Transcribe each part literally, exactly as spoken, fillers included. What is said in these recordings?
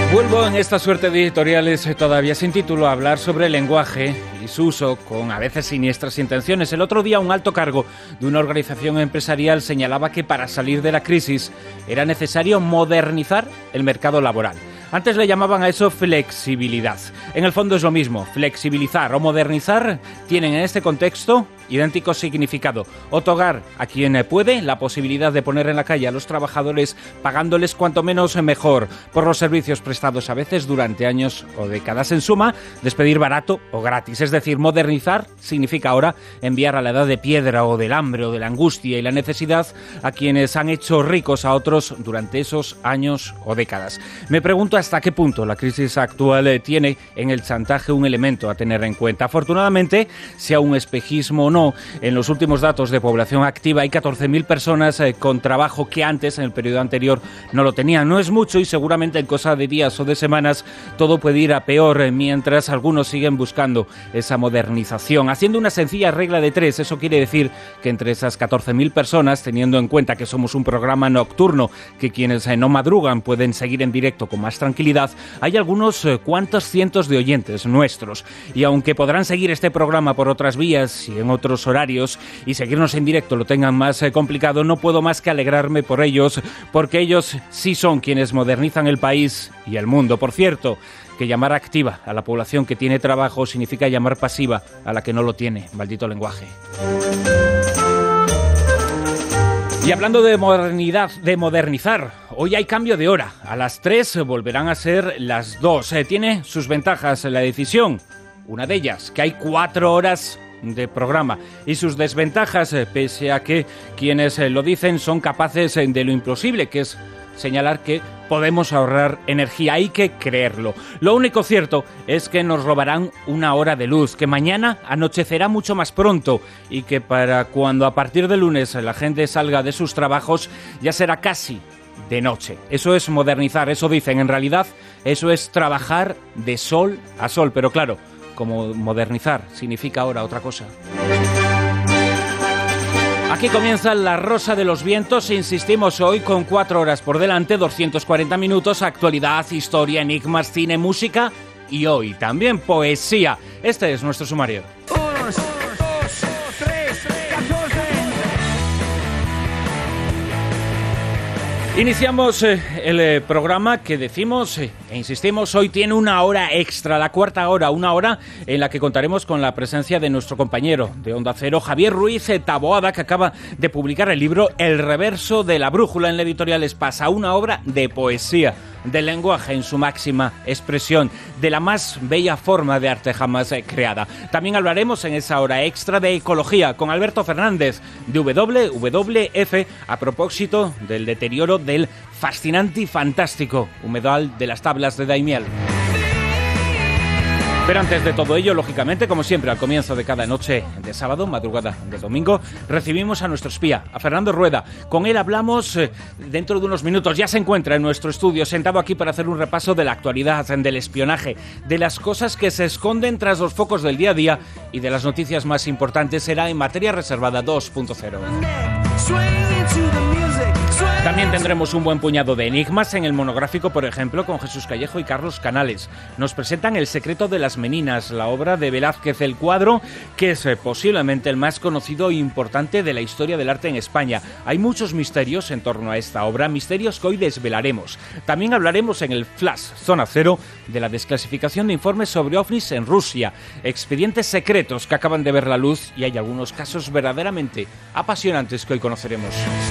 Vuelvo en esta suerte de editoriales todavía sin título a hablar sobre el lenguaje y su uso con a veces siniestras intenciones. El otro día un alto cargo de una organización empresarial señalaba que para salir de la crisis era necesario modernizar el mercado laboral. Antes le llamaban a eso flexibilidad. En el fondo es lo mismo. Flexibilizar o modernizar tienen en este contexto idéntico significado. Otorgar a quien puede la posibilidad de poner en la calle a los trabajadores pagándoles cuanto menos mejor por los servicios prestados a veces durante años o décadas. En suma, despedir barato o gratis. Es decir, modernizar significa ahora enviar a la edad de piedra o del hambre o de la angustia y la necesidad a quienes han hecho ricos a otros durante esos años o décadas. Me pregunto hasta qué punto la crisis actual tiene en el chantaje un elemento a tener en cuenta. Afortunadamente, sea un espejismo o no, en los últimos datos de población activa hay catorce mil personas eh, con trabajo que antes, en el periodo anterior, no lo tenían. No es mucho y seguramente en cosa de días o de semanas todo puede ir a peor, eh, mientras algunos siguen buscando esa modernización. Haciendo una sencilla regla de tres, eso quiere decir que entre esas catorce mil personas, teniendo en cuenta que somos un programa nocturno, que quienes eh, no madrugan pueden seguir en directo con más tranquilidad, hay algunos eh, cuantos cientos de oyentes nuestros. Y aunque podrán seguir este programa por otras vías y en otros horarios y seguirnos en directo lo tengan más eh, complicado, no puedo más que alegrarme por ellos, porque ellos sí son quienes modernizan el país y el mundo. Por cierto, que llamar activa a la población que tiene trabajo significa llamar pasiva a la que no lo tiene. Maldito lenguaje. Y hablando de modernidad, de modernizar, hoy hay cambio de hora. A las tres volverán a ser las dos. Eh, tiene sus ventajas la decisión. Una de ellas, que hay cuatro horas de programa, y sus desventajas, eh, pese a que quienes eh, lo dicen son capaces eh, de lo imposible, que es señalar que podemos ahorrar energía. Hay que creerlo. Lo único cierto es que nos robarán una hora de luz, que mañana anochecerá mucho más pronto y que para cuando a partir de lunes la gente salga de sus trabajos ya será casi de noche. Eso es modernizar, eso dicen. En realidad, eso es trabajar de sol a sol, pero claro, como modernizar significa ahora otra cosa. Aquí comienza La Rosa de los Vientos. Insistimos hoy con cuatro horas por delante, doscientos cuarenta minutos, actualidad, historia, enigmas, cine, música y hoy también poesía. Este es nuestro sumario. Iniciamos eh, el eh, programa que decimos eh, e insistimos, hoy tiene una hora extra, la cuarta hora, una hora en la que contaremos con la presencia de nuestro compañero de Onda Cero, Javier Ruiz Taboada, que acaba de publicar el libro El reverso de la brújula en la editorial Espasa, una obra de poesía, del lenguaje en su máxima expresión, de la más bella forma de arte jamás eh, creada. También hablaremos en esa hora extra de ecología con Alberto Fernández de W W F a propósito del deterioro del fascinante y fantástico humedal de las tablas de Daimiel. Pero antes de todo ello, lógicamente, como siempre, al comienzo de cada noche de sábado, madrugada de domingo, recibimos a nuestro espía, a Fernando Rueda. Con él hablamos eh, dentro de unos minutos. Ya se encuentra en nuestro estudio, sentado aquí para hacer un repaso de la actualidad, del espionaje, de las cosas que se esconden tras los focos del día a día y de las noticias más importantes. Será en Materia Reservada dos punto cero. También tendremos un buen puñado de enigmas en el monográfico, por ejemplo, con Jesús Callejo y Carlos Canales. Nos presentan El secreto de las meninas, la obra de Velázquez, el cuadro que es eh, posiblemente el más conocido e importante de la historia del arte en España. Hay muchos misterios en torno a esta obra, misterios que hoy desvelaremos. También hablaremos en el Flash Zona Cero de la desclasificación de informes sobre ovnis en Rusia, expedientes secretos que acaban de ver la luz, y hay algunos casos verdaderamente apasionantes que hoy conoceremos.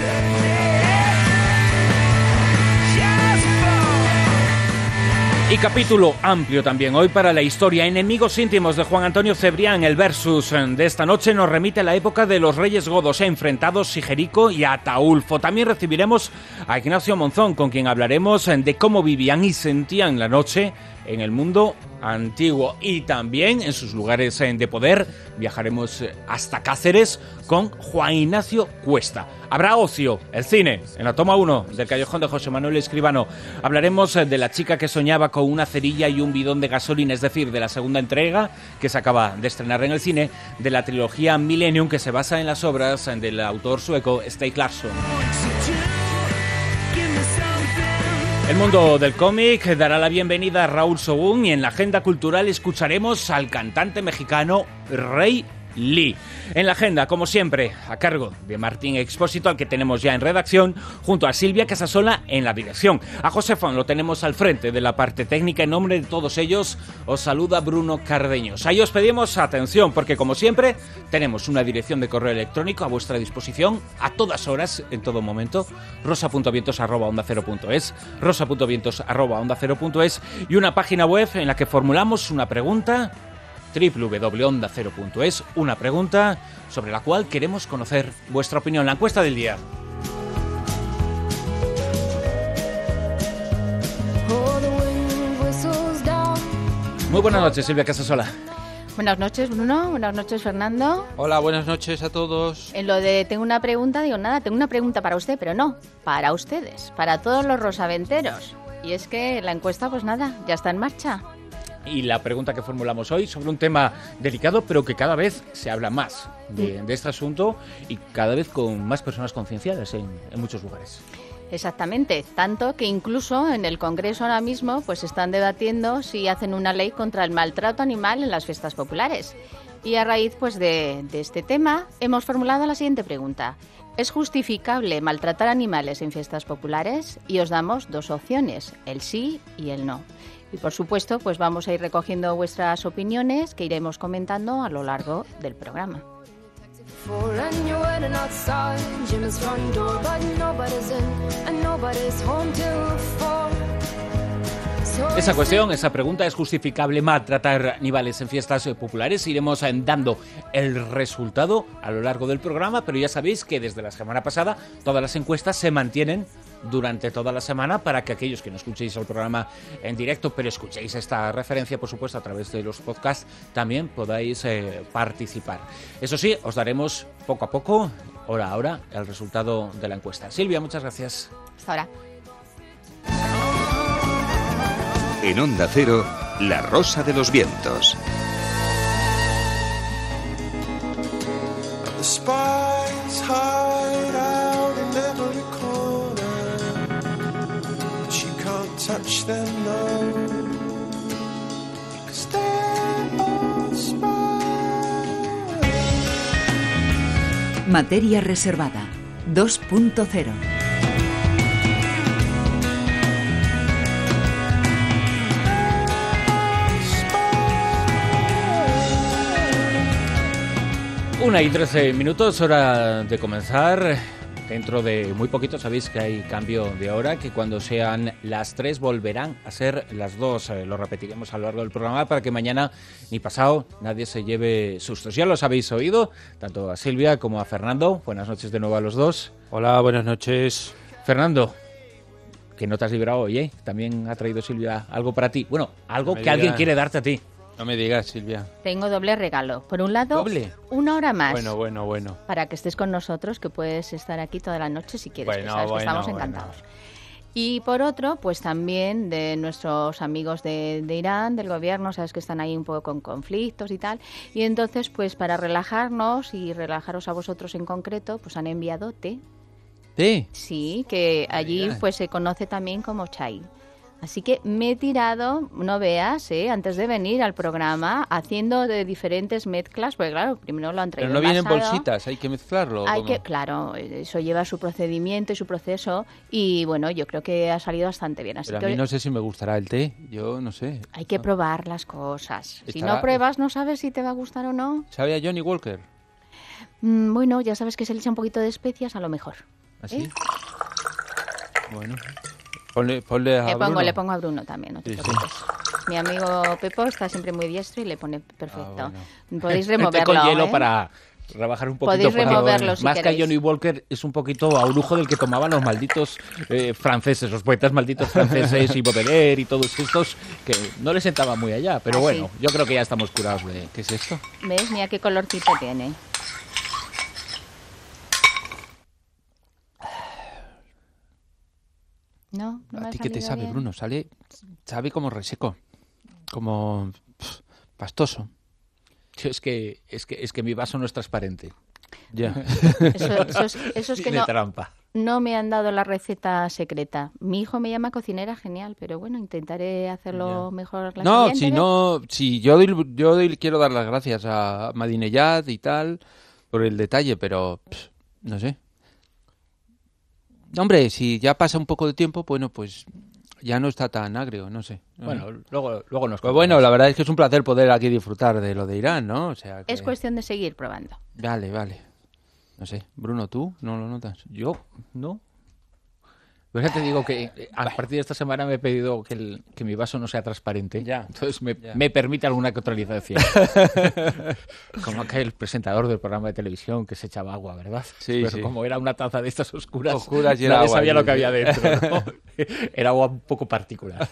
Y capítulo amplio también hoy para la historia. Enemigos íntimos de Juan Antonio Cebrián. El versus de esta noche nos remite a la época de los reyes godos, enfrentados Sigerico y Ataulfo. También recibiremos a Ignacio Monzón, con quien hablaremos de cómo vivían y sentían la noche en el mundo antiguo y también en sus lugares de poder. Viajaremos hasta Cáceres con Juan Ignacio Cuesta. Habrá ocio, el cine, en la toma uno del Callejón de José Manuel Escribano. Hablaremos de La chica que soñaba con una cerilla y un bidón de gasolina, es decir, de la segunda entrega que se acaba de estrenar en el cine, de la trilogía Millennium, que se basa en las obras del autor sueco Stieg Larsson. El mundo del cómic dará la bienvenida a Raúl Sogún y en la agenda cultural escucharemos al cantante mexicano Rey Lee. En la agenda, como siempre, a cargo de Martín Expósito, al que tenemos ya en redacción, junto a Silvia Casasola en la dirección. A José Fon lo tenemos al frente de la parte técnica. En nombre de todos ellos, os saluda Bruno Cardeños. Ahí os pedimos atención, porque como siempre, tenemos una dirección de correo electrónico a vuestra disposición a todas horas, en todo momento, rosa punto vientos arroba onda cero punto es, rosa punto vientos arroba onda cero punto es, y una página web en la que formulamos una pregunta, doble u doble u doble u punto onda cero punto es, una pregunta sobre la cual queremos conocer vuestra opinión. La encuesta del día. Muy buenas noches, Silvia Casasola. Buenas noches, Bruno. Buenas noches, Fernando. Hola, buenas noches a todos. En lo de tengo una pregunta, digo nada, tengo una pregunta para usted, pero no, para ustedes, para todos los rosaventeros. Y es que la encuesta, pues nada, ya está en marcha. Y la pregunta que formulamos hoy sobre un tema delicado, pero que cada vez se habla más de, de este asunto y cada vez con más personas concienciadas en, en muchos lugares. Exactamente, tanto que incluso en el Congreso ahora mismo pues están debatiendo si hacen una ley contra el maltrato animal en las fiestas populares. Y a raíz pues de, de este tema hemos formulado la siguiente pregunta. ¿Es justificable maltratar animales en fiestas populares? Y os damos dos opciones, el sí y el no. Y por supuesto, pues vamos a ir recogiendo vuestras opiniones que iremos comentando a lo largo del programa. Esa cuestión, esa pregunta, ¿es justificable maltratar animales en fiestas populares? Iremos dando el resultado a lo largo del programa, pero ya sabéis que desde la semana pasada todas las encuestas se mantienen durante toda la semana para que aquellos que no escuchéis el programa en directo, pero escuchéis esta referencia, por supuesto, a través de los podcasts, también podáis eh, participar. Eso sí, os daremos poco a poco, hora a hora, el resultado de la encuesta. Silvia, muchas gracias. Hasta ahora. En Onda Cero, La Rosa de los Vientos. Materia reservada dos punto cero. Una y trece minutos, hora de comenzar. Dentro de muy poquito sabéis que hay cambio de hora, que cuando sean las tres volverán a ser las dos. Eh, lo repetiremos a lo largo del programa para que mañana ni pasado nadie se lleve sustos. Ya los habéis oído, tanto a Silvia como a Fernando. Buenas noches de nuevo a los dos. Hola, buenas noches. Fernando, que no te has librado hoy, ¿eh? También ha traído Silvia algo para ti. Bueno, algo No que alguien digas. quiere darte a ti. No me digas, Silvia. Tengo doble regalo. Por un lado, ¿Doble? una hora más. Bueno, bueno, bueno. Para que estés con nosotros, que puedes estar aquí toda la noche si quieres, Bueno, que sabes bueno, que estamos bueno. encantados. Y por otro, pues también de nuestros amigos de, de Irán, del gobierno, sabes que están ahí un poco con conflictos y tal. Y entonces, pues para relajarnos y relajaros a vosotros en concreto, pues han enviado té. ¿Té? Sí, que allí digas. pues se conoce también como chai. Así que me he tirado, no veas, ¿eh? antes de venir al programa, haciendo de diferentes mezclas, porque claro, primero lo han traído Pero no vienen envasado. bolsitas, hay que mezclarlo. Hay ¿cómo? que, claro, eso lleva su procedimiento y su proceso y bueno, yo creo que ha salido bastante bien. Así Pero a que mí no sé si me gustará el té, yo no sé. hay que probar las cosas. Si Estará- no pruebas, no sabes si te va a gustar o no. ¿Sabe a Johnny Walker? Mm, bueno, ya sabes que se le echa un poquito de especias, a lo mejor. ¿Así? ¿Eh? Bueno, ponle, ponle a Le pongo, Bruno. le pongo a Bruno también, no te Sí, sí. preocupes. Mi amigo Pepo está siempre muy diestro y le pone perfecto. Ah, bueno. Podéis Té removerlo, con hielo ¿eh? para rebajar un poquito. Podéis porque removerlo si más que a queréis. Johnny Walker es un poquito a lujo del que tomaban los malditos eh, franceses, los poetas malditos franceses y Baudelaire y todos estos que no les sentaba muy allá. Pero Ah, bueno, sí. yo creo que ya estamos curados de... ¿Qué es esto? ¿Ves? Mira qué colorcito tiene. No, no me ¿A ha ti qué te salido sabe, bien. Bruno? Sale, sabe como reseco, como pf, pastoso. Yo es que, es que es que mi vaso no es transparente. Ya. Eso, eso es, eso es que Tiene no, trampa. no me han dado la receta secreta. Mi hijo me llama cocinera genial, pero bueno, intentaré hacerlo Ya. mejor la No, siguiente si vez. no, si yo doy- yo doy- quiero dar las gracias a Madineyad y tal por el detalle, pero pff, no sé. Hombre, si ya pasa un poco de tiempo, bueno, pues ya no está tan agrio, no sé. No sé. Bueno, luego, luego nos Pues bueno, contamos. la verdad es que es un placer poder aquí disfrutar de lo de Irán, ¿no? O sea que... Es cuestión de seguir probando. Vale, vale. No sé, Bruno, ¿tú no lo notas? Yo, no. Pues ya te digo que eh, a partir de esta semana me he pedido que, el, que mi vaso no sea transparente. Ya. Entonces me, Ya. me permite alguna neutralización. Como aquel presentador del programa de televisión que se echaba agua, ¿verdad? Sí, Pero sí. como era una taza de estas oscuras, Oscuras y era nadie agua, sabía sí, lo que sí. había dentro, ¿no? Era agua un poco particular.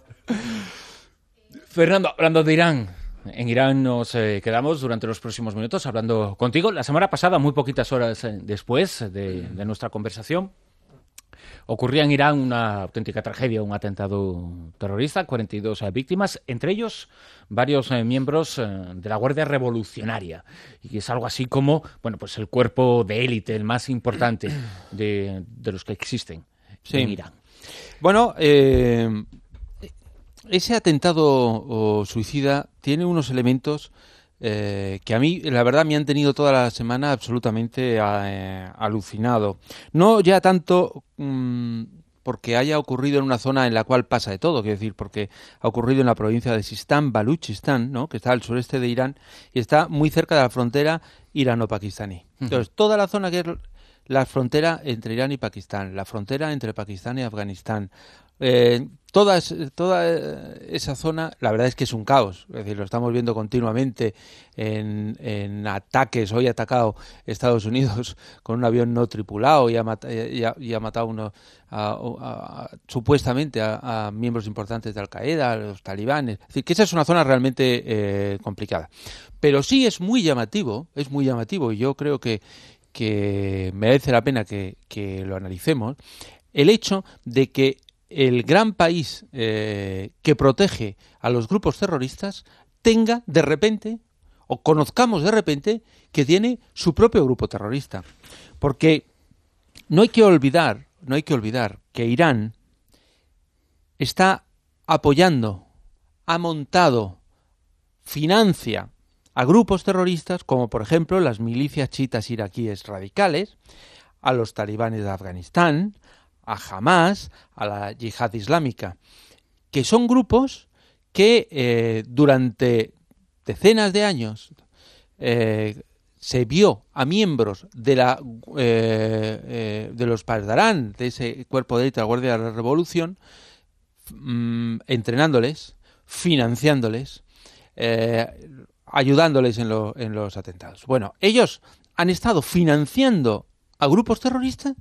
Fernando, hablando de Irán, en Irán nos eh, quedamos durante los próximos minutos hablando contigo. La semana pasada, muy poquitas horas eh, después de, de nuestra conversación, ocurría en Irán una auténtica tragedia, un atentado terrorista, cuarenta y dos eh, víctimas, entre ellos varios eh, miembros eh, de la Guardia Revolucionaria. Y es algo así como, bueno, pues el cuerpo de élite, el más importante de, de los que existen Sí. en Irán. Bueno, eh, ese atentado o suicida tiene unos elementos eh, que a mí, la verdad, me han tenido toda la semana absolutamente eh, alucinado. No ya tanto mm, porque haya ocurrido en una zona en la cual pasa de todo, quiero decir, porque ha ocurrido en la provincia de Sistán, Baluchistán, ¿no?, que está al sureste de Irán y está muy cerca de la frontera irano-pakistaní. Entonces, toda la zona que es la frontera entre Irán y Pakistán, la frontera entre Pakistán y Afganistán, eh, toda, es- toda eh, esa zona, la verdad es que es un caos. Es decir, lo estamos viendo continuamente en, en ataques. Hoy ha atacado Estados Unidos con un avión no tripulado y ha, mat- y ha- y ha matado uno, a- a- a- supuestamente a, a miembros importantes de Al-Qaeda, a los talibanes. Es decir, que esa es una zona realmente eh, complicada. Pero sí es muy llamativo, es muy llamativo y yo creo que que merece la pena que, que lo analicemos, el hecho de que el gran país eh, que protege a los grupos terroristas tenga de repente, o conozcamos de repente, que tiene su propio grupo terrorista. Porque no hay que olvidar, no hay que olvidar que Irán está apoyando, ha montado, financia a grupos terroristas como por ejemplo las milicias chiitas iraquíes radicales, a los talibanes de Afganistán, a Hamas, a la yihad islámica, que son grupos que eh, durante decenas de años eh, se vio a miembros de la eh, eh, de los Pasdarán, de ese cuerpo de élite de la Guardia de la Revolución, mm, entrenándoles, financiándoles, eh, ayudándoles en, lo, en los atentados. Bueno, ellos han estado financiando a grupos terroristas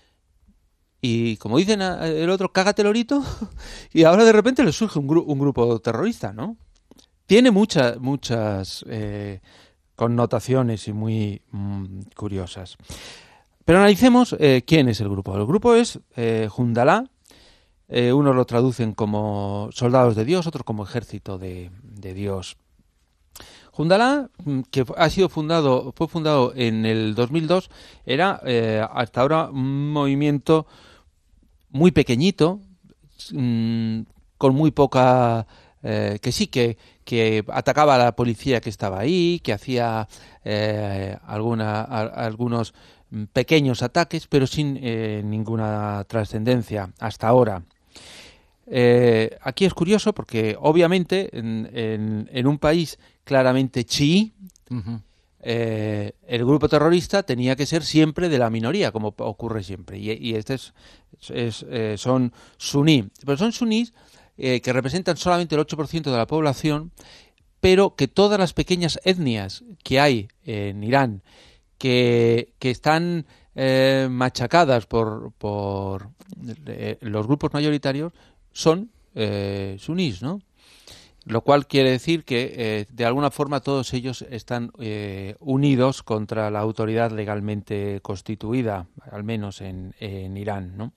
y, como dicen a- el otro, cágate lorito, y ahora de repente les surge un, gru- un grupo terrorista, ¿no? Tiene muchas muchas eh, connotaciones y muy mm, curiosas. Pero analicemos eh, quién es el grupo. El grupo es eh, Jundalá. Eh, unos lo traducen como soldados de Dios, otros como ejército de, de Dios. Jundalá, mm, que ha sido fundado, fue fundado en el dos mil dos, era eh, hasta ahora un movimiento muy pequeñito, mm, con muy poca, eh, que sí que, que atacaba a la policía que estaba ahí, que hacía eh, alguna, a- algunos mm, pequeños ataques, pero sin eh, ninguna trascendencia hasta ahora. Eh, aquí es curioso porque obviamente en, en, en un país claramente chií, Ujú. eh, el grupo terrorista tenía que ser siempre de la minoría, como ocurre siempre. Y, y este es, es, eh, son suní. Pero son sunís eh, que representan solamente el ocho por ciento de la población, pero que todas las pequeñas etnias que hay en Irán, que, que están eh, machacadas por, por eh, los grupos mayoritarios, son eh, sunís, ¿no? Lo cual quiere decir que eh, de alguna forma todos ellos están eh, unidos contra la autoridad legalmente constituida, al menos en, en Irán, ¿no?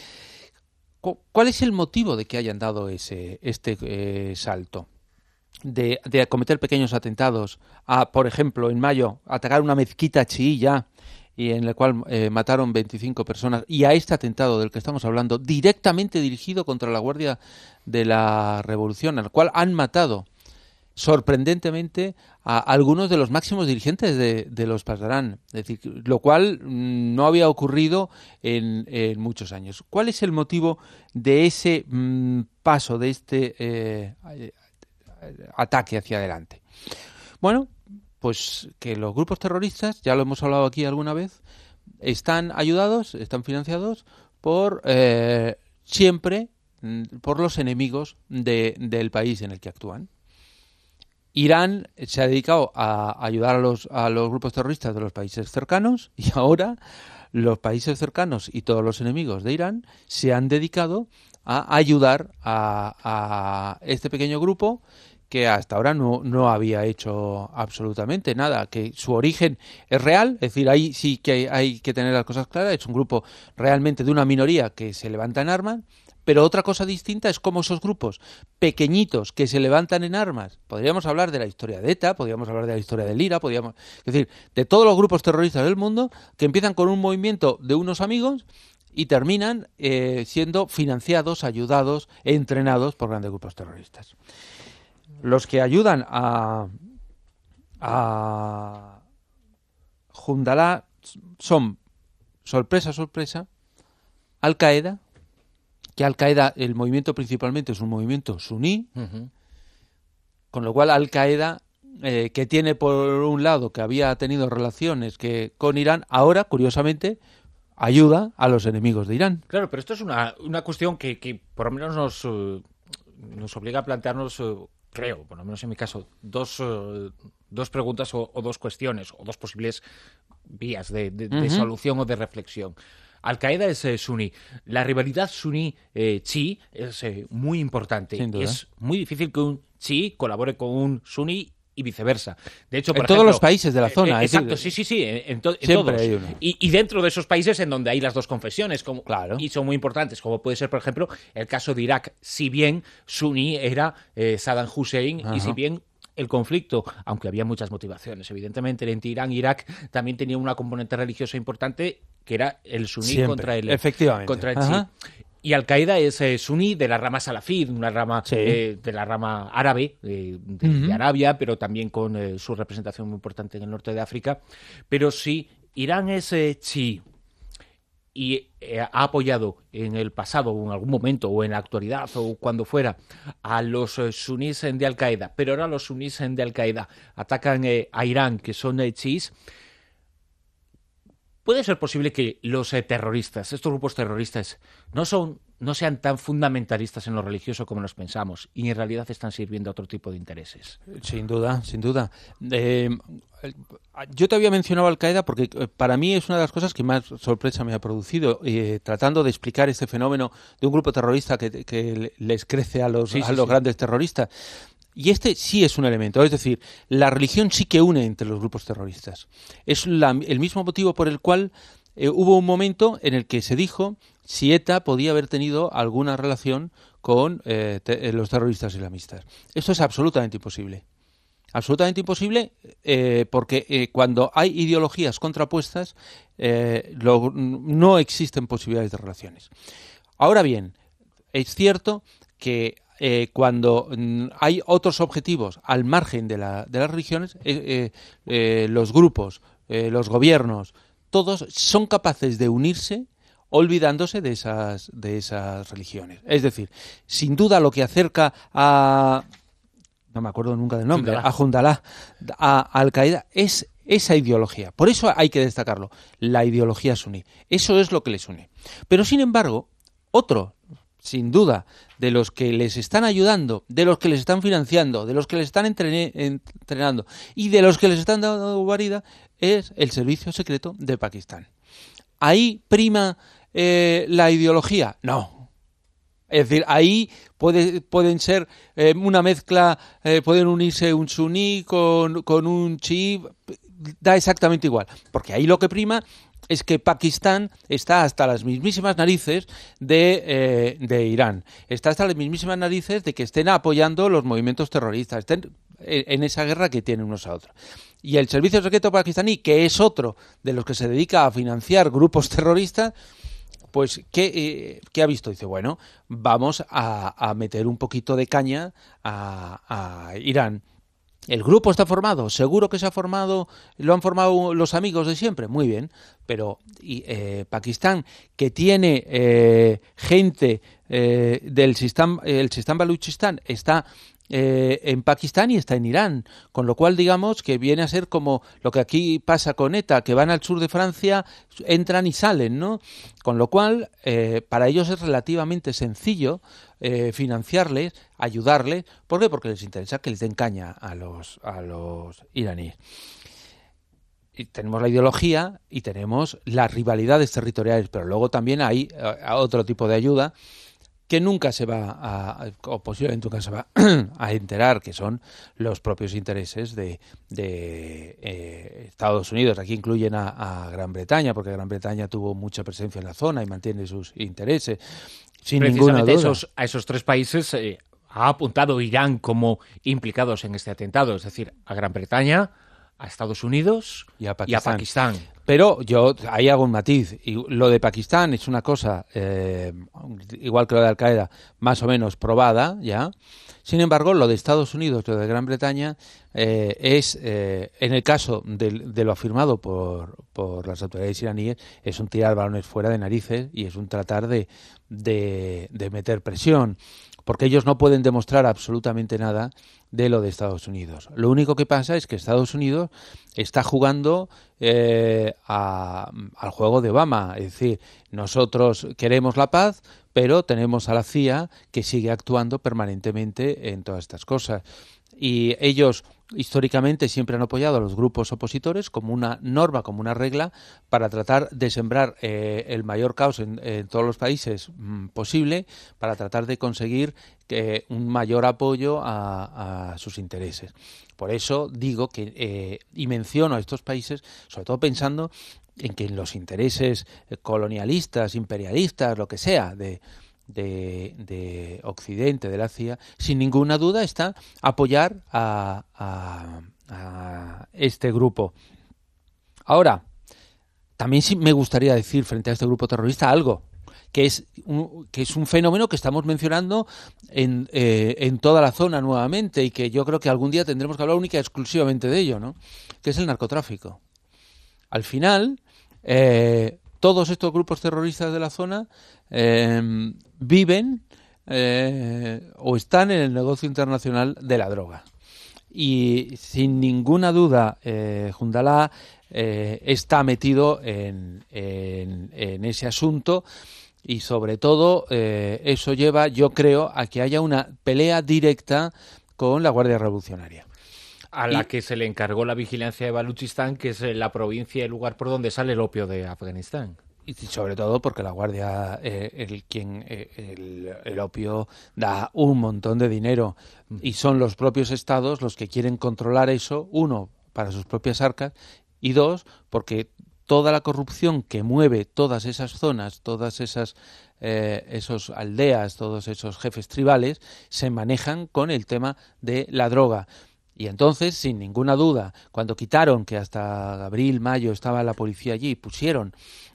Cu- ¿Cuál es el motivo de que hayan dado ese este eh, salto? De, de cometer pequeños atentados a, por ejemplo, en mayo, atacar una mezquita chií ya y en el cual eh, mataron veinticinco personas, y a este atentado del que estamos hablando, directamente dirigido contra la Guardia de la Revolución, al cual han matado sorprendentemente a algunos de los máximos dirigentes de, de los Pasdarán, es decir, lo cual mmm, no había ocurrido en, en muchos años. ¿Cuál es el motivo de ese mmm, paso, de este eh, ataque hacia adelante? Bueno, pues que los grupos terroristas, ya lo hemos hablado aquí alguna vez, están ayudados, están financiados por eh, siempre por los enemigos de, del país en el que actúan. Irán se ha dedicado a ayudar a los, a los grupos terroristas de los países cercanos, y ahora los países cercanos y todos los enemigos de Irán se han dedicado a ayudar a, a este pequeño grupo que hasta ahora no, no había hecho absolutamente nada, que su origen es real, es decir, ahí sí que hay, hay que tener las cosas claras, es un grupo realmente de una minoría que se levanta en armas. Pero otra cosa distinta es cómo esos grupos pequeñitos que se levantan en armas, podríamos hablar de la historia de ETA, podríamos hablar de la historia del IRA, podríamos, es decir, de todos los grupos terroristas del mundo, que empiezan con un movimiento de unos amigos y terminan eh, siendo financiados, ayudados, entrenados por grandes grupos terroristas. Los que ayudan a, a Jundalá son, sorpresa, sorpresa, Al-Qaeda, que Al-Qaeda, el movimiento principalmente es un movimiento suní, uh-huh. con lo cual Al-Qaeda, eh, que tiene por un lado que había tenido relaciones que con Irán, ahora, curiosamente, ayuda a los enemigos de Irán. Claro, pero esto es una, una cuestión que, que por lo menos nos, uh, nos obliga a plantearnos, uh, creo, por lo menos en mi caso, dos, uh, dos preguntas o, o dos cuestiones, o dos posibles vías de, de, uh-huh. de solución o de reflexión. Al-Qaeda es eh, suní. La rivalidad suní-chií eh, es eh, muy importante. Es muy difícil que un chií colabore con un suní y viceversa. De hecho, por en ejemplo, todos los países de la zona. Eh, exacto, es decir, sí, sí, sí, en, en, to- en siempre todos. Hay uno. Y, y dentro de esos países en donde hay las dos confesiones, como, claro. y son muy importantes, como puede ser, por ejemplo, el caso de Irak. Si bien suní era eh, Saddam Hussein, Ajá. y si bien el conflicto, aunque había muchas motivaciones, evidentemente, entre Irán e Irak, también tenía una componente religiosa importante, que era el suní Siempre. contra el, Efectivamente. contra el chií. Y Al-Qaeda es eh, suní de la rama salafí, una rama sí. eh, de la rama árabe, eh, de, uh-huh. de Arabia, pero también con eh, su representación muy importante en el norte de África. Pero si Irán es eh, chií y eh, ha apoyado en el pasado o en algún momento o en la actualidad o cuando fuera a los eh, sunís de Al-Qaeda, pero ahora los sunís de Al-Qaeda atacan eh, a Irán, que son eh, chiíes, ¿puede ser posible que los eh, terroristas, estos grupos terroristas, no son, no sean tan fundamentalistas en lo religioso como nos pensamos y en realidad están sirviendo a otro tipo de intereses? Sin duda, sin duda. Eh, yo te había mencionado Al-Qaeda porque para mí es una de las cosas que más sorpresa me ha producido, eh, tratando de explicar este fenómeno de un grupo terrorista que, que les crece a los, sí, sí, a los sí. grandes terroristas. Y este sí es un elemento, es decir, la religión sí que une entre los grupos terroristas. Es la, el mismo motivo por el cual eh, hubo un momento en el que se dijo si ETA podía haber tenido alguna relación con eh, te, los terroristas islamistas. Esto es absolutamente imposible. Absolutamente imposible eh, porque eh, cuando hay ideologías contrapuestas eh, lo, no existen posibilidades de relaciones. Ahora bien, es cierto que Eh, cuando mm, hay otros objetivos al margen de, la, de las religiones, eh, eh, eh, los grupos, eh, los gobiernos, todos son capaces de unirse olvidándose de esas, de esas religiones. Es decir, sin duda lo que acerca a... no me acuerdo nunca del nombre, Jundalá. a Jundalá, a, a Al-Qaeda, es esa ideología. Por eso hay que destacarlo, la ideología suní. Eso es lo que les une. Pero sin embargo, otro... sin duda, de los que les están ayudando, de los que les están financiando, de los que les están entrene, entrenando y de los que les están dando guarida, es el servicio secreto de Pakistán. ¿Ahí prima eh, la ideología? No. Es decir, ahí puede, pueden ser eh, una mezcla, eh, pueden unirse un suní con, con un chií, da exactamente igual, porque ahí lo que prima es que Pakistán está hasta las mismísimas narices de, eh, de Irán. Está hasta las mismísimas narices de que estén apoyando los movimientos terroristas, estén en, en esa guerra que tienen unos a otros. Y el servicio secreto pakistaní, que es otro de los que se dedica a financiar grupos terroristas, pues, ¿qué, eh, ¿qué ha visto? Dice, bueno, vamos a, a meter un poquito de caña a, a Irán. ¿El grupo está formado? ¿Seguro que se ha formado? ¿Lo han formado los amigos de siempre? Muy bien, pero y, eh, Pakistán, que tiene eh, gente eh, del Sistán, el Sistán Baluchistán, está eh, en Pakistán y está en Irán, con lo cual digamos que viene a ser como lo que aquí pasa con ETA, que van al sur de Francia, entran y salen, ¿no? Con lo cual, eh, para ellos es relativamente sencillo eh, financiarles, ayudarles. ¿Por qué? Porque les interesa que les den caña a los, a los iraníes. Y tenemos la ideología y tenemos las rivalidades territoriales, pero luego también hay eh, otro tipo de ayuda que nunca se va a, o posiblemente nunca se va a enterar, que son los propios intereses de, de eh, Estados Unidos. Aquí incluyen a, a Gran Bretaña, porque Gran Bretaña tuvo mucha presencia en la zona y mantiene sus intereses, sin ninguna duda. Esos, a esos tres países eh, ha apuntado Irán como implicados en este atentado, es decir, a Gran Bretaña, a Estados Unidos y a Pakistán. Y a Pakistán. Pero yo ahí hago un matiz. Y lo de Pakistán es una cosa, eh, igual que lo de Al-Qaeda, más o menos probada, ¿ya? Sin embargo, lo de Estados Unidos, lo de Gran Bretaña, eh, es, eh, en el caso de, de lo afirmado por, por las autoridades iraníes, es un tirar balones fuera de narices y es un tratar de, de, de meter presión, porque ellos no pueden demostrar absolutamente nada de lo de Estados Unidos. Lo único que pasa es que Estados Unidos está jugando eh, a, al juego de Obama, es decir, nosotros queremos la paz, pero tenemos a la C I A que sigue actuando permanentemente en todas estas cosas. Y ellos históricamente siempre han apoyado a los grupos opositores como una norma, como una regla, para tratar de sembrar eh, el mayor caos en, en todos los países mm, posible, para tratar de conseguir que, un mayor apoyo a, a sus intereses. Por eso digo que, eh, y menciono a estos países, sobre todo pensando en que en los intereses colonialistas, imperialistas, lo que sea, de De, de Occidente, de la C I A, sin ninguna duda está apoyar a, a, a este grupo. Ahora, también sí me gustaría decir frente a este grupo terrorista algo, que es un, que es un fenómeno que estamos mencionando en, eh, en toda la zona nuevamente y que yo creo que algún día tendremos que hablar única y exclusivamente de ello, ¿no? Que es el narcotráfico. Al final, eh, todos estos grupos terroristas de la zona eh, viven eh, o están en el negocio internacional de la droga. Y sin ninguna duda, eh, Jundalá eh, está metido en, en, en ese asunto y sobre todo eh, eso lleva, yo creo, a que haya una pelea directa con la Guardia Revolucionaria. A la y, que se le encargó la vigilancia de Baluchistán, que es la provincia y el lugar por donde sale el opio de Afganistán. Y sobre todo porque la Guardia, eh, el, quien, eh, el, el opio da un montón de dinero y son los propios estados los que quieren controlar eso, uno, para sus propias arcas, y dos, porque toda la corrupción que mueve todas esas zonas, todas esas eh, esos aldeas, todos esos jefes tribales, se manejan con el tema de la droga. Y entonces, sin ninguna duda, cuando quitaron, que hasta abril, mayo estaba la policía allí, pusieron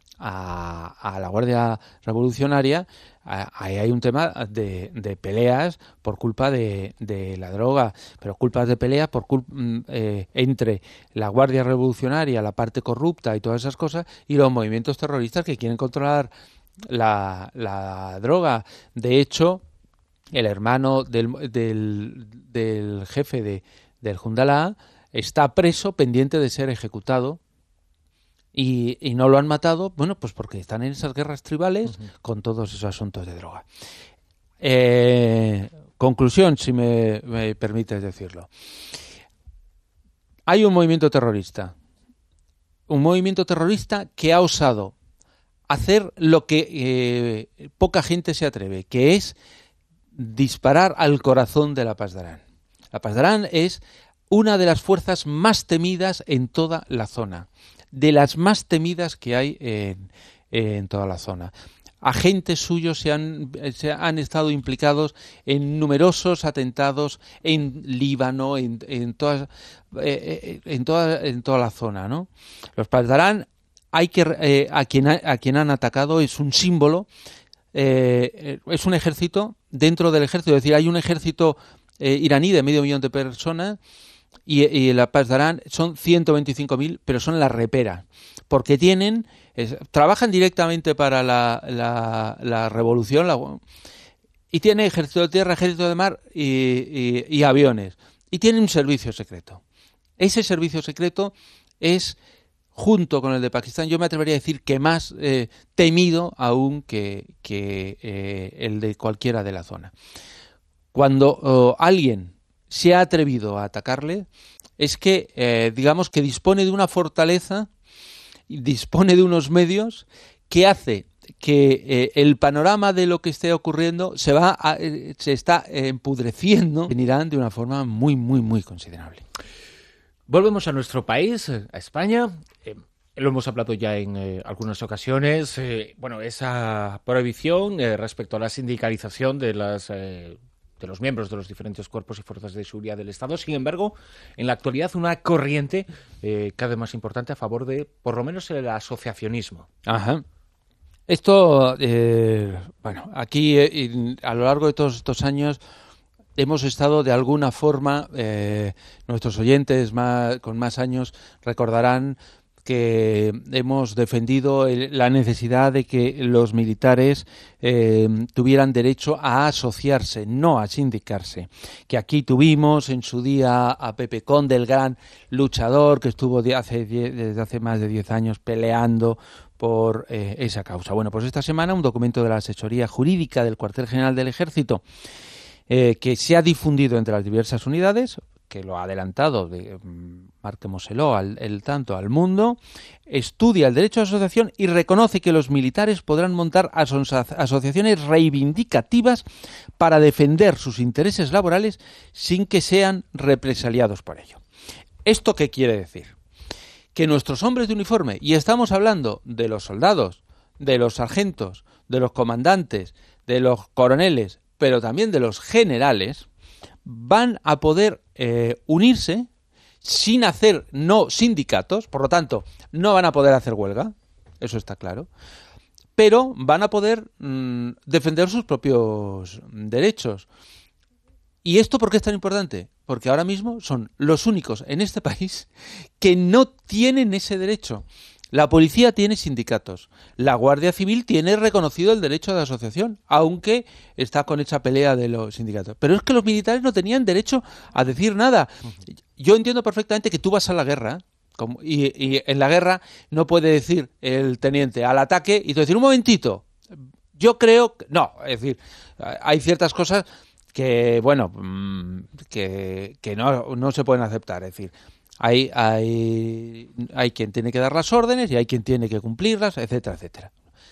a, a la Guardia Revolucionaria, ahí hay un tema de, de peleas por culpa de, de la droga, pero culpas de pelea por culpa, eh, entre la Guardia Revolucionaria, la parte corrupta y todas esas cosas, y los movimientos terroristas que quieren controlar la, la droga. De hecho, el hermano del, del, del jefe de del Jundalá está preso pendiente de ser ejecutado y, y no lo han matado, bueno, pues porque están en esas guerras tribales uh-huh. con todos esos asuntos de droga. Eh, conclusión, si me, me permites decirlo. Hay un movimiento terrorista, un movimiento terrorista que ha osado hacer lo que eh, poca gente se atreve, que es disparar al corazón de la Pasdarán. La Pasdarán es una de las fuerzas más temidas en toda la zona, de las más temidas que hay en, en toda la zona. agentes suyos se han, se han estado implicados en numerosos atentados en Líbano, en, en, todas, eh, en, toda, en toda la zona, ¿no? Los Pasdaran, hay que, eh, a, quien ha, a quien han atacado es un símbolo, eh, es un ejército dentro del ejército, es decir, hay un ejército eh, iraní de medio millón de personas y, y la Pasdaran son ciento veinticinco mil, pero son la repera, porque tienen... Es, trabajan directamente para la, la, la revolución la, y tiene ejército de tierra, ejército de mar y, y, y aviones. Y tiene un servicio secreto. Ese servicio secreto es, junto con el de Pakistán, yo me atrevería a decir que más eh, temido aún que, que eh, el de cualquiera de la zona. Cuando oh, alguien se ha atrevido a atacarle, es que, eh, digamos, que dispone de una fortaleza, dispone de unos medios que hace que eh, el panorama de lo que esté ocurriendo se va a, eh, se está empudreciendo en Irán de una forma muy, muy, muy considerable. Volvemos a nuestro país, a España. Eh, lo hemos hablado ya en eh, algunas ocasiones. Eh, bueno, esa prohibición eh, respecto a la sindicalización de las... Eh, de los miembros de los diferentes cuerpos y fuerzas de seguridad del Estado. Sin embargo, en la actualidad una corriente eh, cada vez más importante a favor de, por lo menos, el asociacionismo. Ajá. Esto, eh, bueno, aquí eh, a lo largo de todos estos años hemos estado de alguna forma, eh, nuestros oyentes más, con más años recordarán que hemos defendido el, la necesidad de que los militares eh, tuvieran derecho a asociarse, no a sindicarse. Que aquí tuvimos en su día a Pepe Conde, el gran luchador que estuvo de hace die, desde hace más de diez años peleando por eh, esa causa. Bueno, pues esta semana un documento de la asesoría jurídica del Cuartel General del Ejército eh, que se ha difundido entre las diversas unidades, que lo ha adelantado, de, marquémoselo al, el tanto al mundo, estudia el derecho a asociación y reconoce que los militares podrán montar aso asociaciones reivindicativas para defender sus intereses laborales sin que sean represaliados por ello. ¿Esto qué quiere decir? Que nuestros hombres de uniforme, y estamos hablando de los soldados, de los sargentos, de los comandantes, de los coroneles, pero también de los generales, van a poder eh, unirse sin hacer no sindicatos, por lo tanto, no van a poder hacer huelga, eso está claro, pero van a poder mmm, defender sus propios derechos. ¿Y esto por qué es tan importante? Porque ahora mismo son los únicos en este país que no tienen ese derecho. La policía tiene sindicatos, la Guardia Civil tiene reconocido el derecho de asociación, aunque está con esa pelea de los sindicatos. Pero es que los militares no tenían derecho a decir nada. Yo entiendo perfectamente que tú vas a la guerra, como, y, y en la guerra no puede decir el teniente al ataque y tú decir, un momentito, yo creo que... No, es decir, hay ciertas cosas que, bueno, que, que no, no se pueden aceptar, es decir... Hay, hay, hay quien tiene que dar las órdenes y hay quien tiene que cumplirlas, etcétera, etcétera.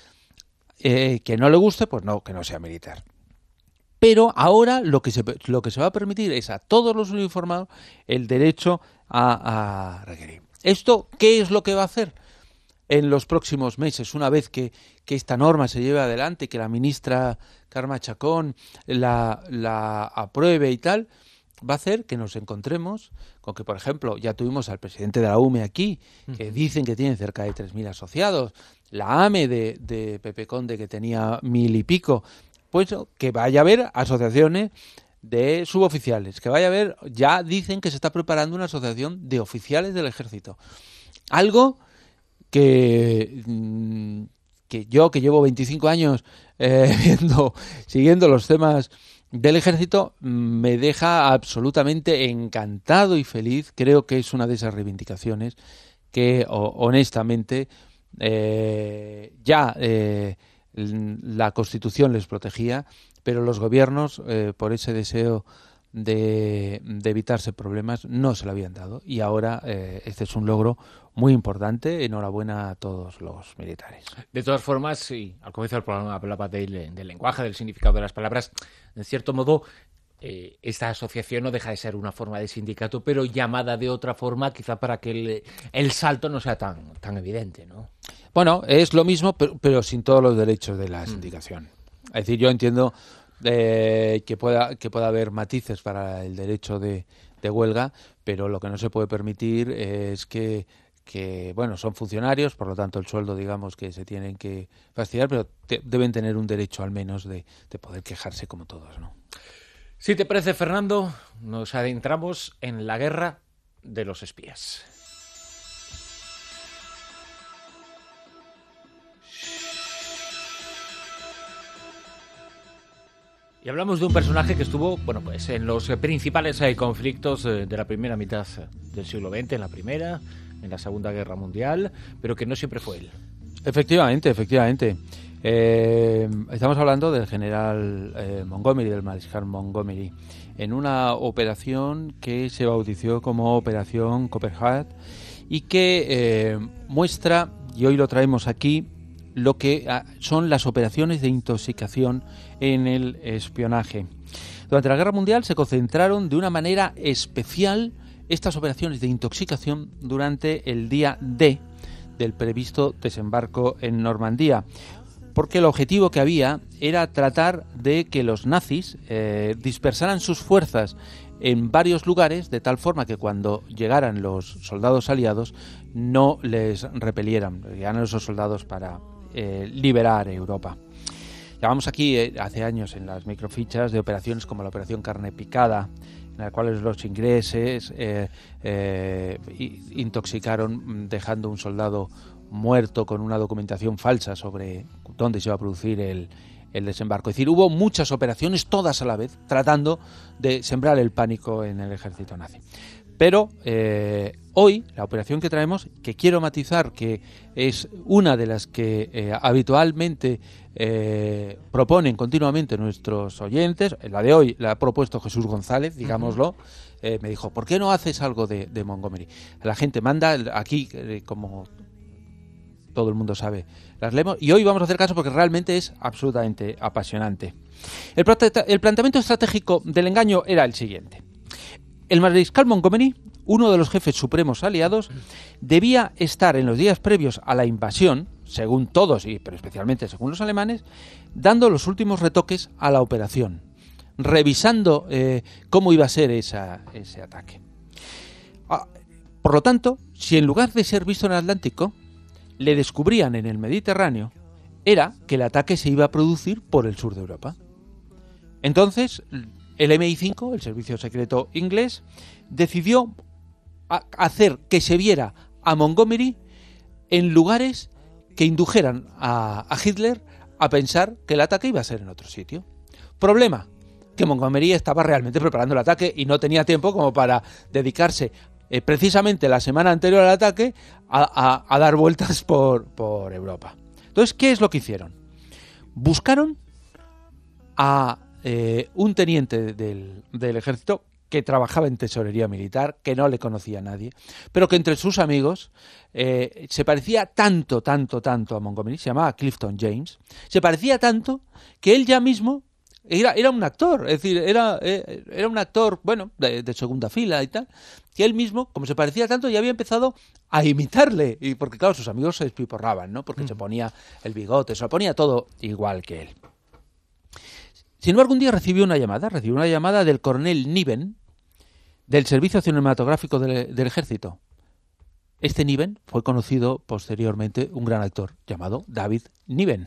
Eh, que no le guste, pues no, que no sea militar. Pero ahora lo que se, lo que se va a permitir es a todos los uniformados el derecho a, a requerir. ¿Esto qué es lo que va a hacer en los próximos meses, una vez que, que esta norma se lleve adelante, que la ministra Carme Chacón la, la apruebe y tal? Va a hacer que nos encontremos con que, por ejemplo, ya tuvimos al presidente de la U M E aquí, que dicen que tienen cerca de tres mil asociados, la AME de, de Pepe Conde, que tenía mil y pico, pues que vaya a haber asociaciones de suboficiales, que vaya a haber, ya dicen que se está preparando una asociación de oficiales del ejército. Algo que, que yo, que llevo veinticinco años eh, viendo, siguiendo los temas del ejército, me deja absolutamente encantado y feliz. Creo que es una de esas reivindicaciones que o, honestamente eh, ya eh, la Constitución les protegía, pero los gobiernos eh, por ese deseo de, de evitarse problemas no se lo habían dado, y ahora eh, este es un logro muy importante. Enhorabuena a todos los militares. De todas formas, sí, al comienzo del programa hablaba del, del lenguaje, del significado de las palabras. En cierto modo, eh, esta asociación no deja de ser una forma de sindicato, pero llamada de otra forma, quizá para que el, el salto no sea tan, tan evidente, ¿no? Bueno, es lo mismo, pero, pero sin todos los derechos de la sindicación. Mm. Es decir, yo entiendo eh, que pueda que pueda haber matices para el derecho de, de huelga, pero lo que no se puede permitir es que que, bueno, son funcionarios, por lo tanto el sueldo, digamos, que se tienen que fastidiar, pero te, deben tener un derecho al menos de, de poder quejarse como todos, ¿no? Si te parece, Fernando, nos adentramos en la guerra de los espías. Y hablamos de un personaje que estuvo, bueno, pues en los principales eh, conflictos eh, de la primera mitad del siglo veinte, en la primera, en la Segunda Guerra Mundial, pero que no siempre fue él. Efectivamente, efectivamente. Eh, estamos hablando del general eh, Montgomery, del mariscal Montgomery, en una operación que se bautizó como Operación Copperhead y que eh, muestra, y hoy lo traemos aquí, lo que son las operaciones de intoxicación en el espionaje. Durante la Guerra Mundial se concentraron de una manera especial estas operaciones de intoxicación durante el día D del previsto desembarco en Normandía, porque el objetivo que había era tratar de que los nazis eh, dispersaran sus fuerzas en varios lugares de tal forma que cuando llegaran los soldados aliados no les repelieran, llegaran esos soldados para eh, liberar Europa. Llamamos aquí eh, hace años en las microfichas de operaciones como la Operación Carne Picada, en las cuales los ingleses eh, eh, intoxicaron dejando un soldado muerto con una documentación falsa sobre dónde se iba a producir el, el desembarco. Es decir, hubo muchas operaciones, todas a la vez, tratando de sembrar el pánico en el ejército nazi. Pero eh, hoy, la operación que traemos, que quiero matizar que es una de las que eh, habitualmente eh, proponen continuamente nuestros oyentes, la de hoy la ha propuesto Jesús González, digámoslo, uh-huh. eh, me dijo, ¿por qué no haces algo de, de Montgomery? La gente manda aquí, eh, como todo el mundo sabe, las leemos, y hoy vamos a hacer caso porque realmente es absolutamente apasionante. El, el planteamiento estratégico del engaño era el siguiente. El mariscal Montgomery, uno de los jefes supremos aliados, debía estar en los días previos a la invasión, según todos, y pero especialmente según los alemanes, dando los últimos retoques a la operación, revisando eh, cómo iba a ser esa, ese ataque. Ah, por lo tanto, si en lugar de ser visto en el Atlántico, le descubrían en el Mediterráneo, era que el ataque se iba a producir por el sur de Europa. Entonces, el M I cinco, el servicio secreto inglés, decidió a- hacer que se viera a Montgomery en lugares que indujeran a, a Hitler a pensar que el ataque iba a ser en otro sitio. Problema, que Montgomery estaba realmente preparando el ataque y no tenía tiempo como para dedicarse eh, precisamente la semana anterior al ataque a, a, a dar vueltas por, por Europa. Entonces, ¿qué es lo que hicieron? Buscaron a Eh, un teniente del, del ejército que trabajaba en tesorería militar, que no le conocía a nadie, pero que entre sus amigos eh, se parecía tanto, tanto, tanto a Montgomery, se llamaba Clifton James, se parecía tanto que él ya mismo era, era un actor, es decir, era, eh, era un actor, bueno, de, de segunda fila y tal, que él mismo, como se parecía tanto, ya había empezado a imitarle, y porque claro, sus amigos se despiporraban, ¿no? Porque mm. se ponía el bigote, se lo ponía todo igual que él. Sin embargo, un día recibió una llamada, recibió una llamada del coronel Niven, del Servicio Cinematográfico del, del Ejército. Este Niven fue conocido posteriormente un gran actor llamado David Niven.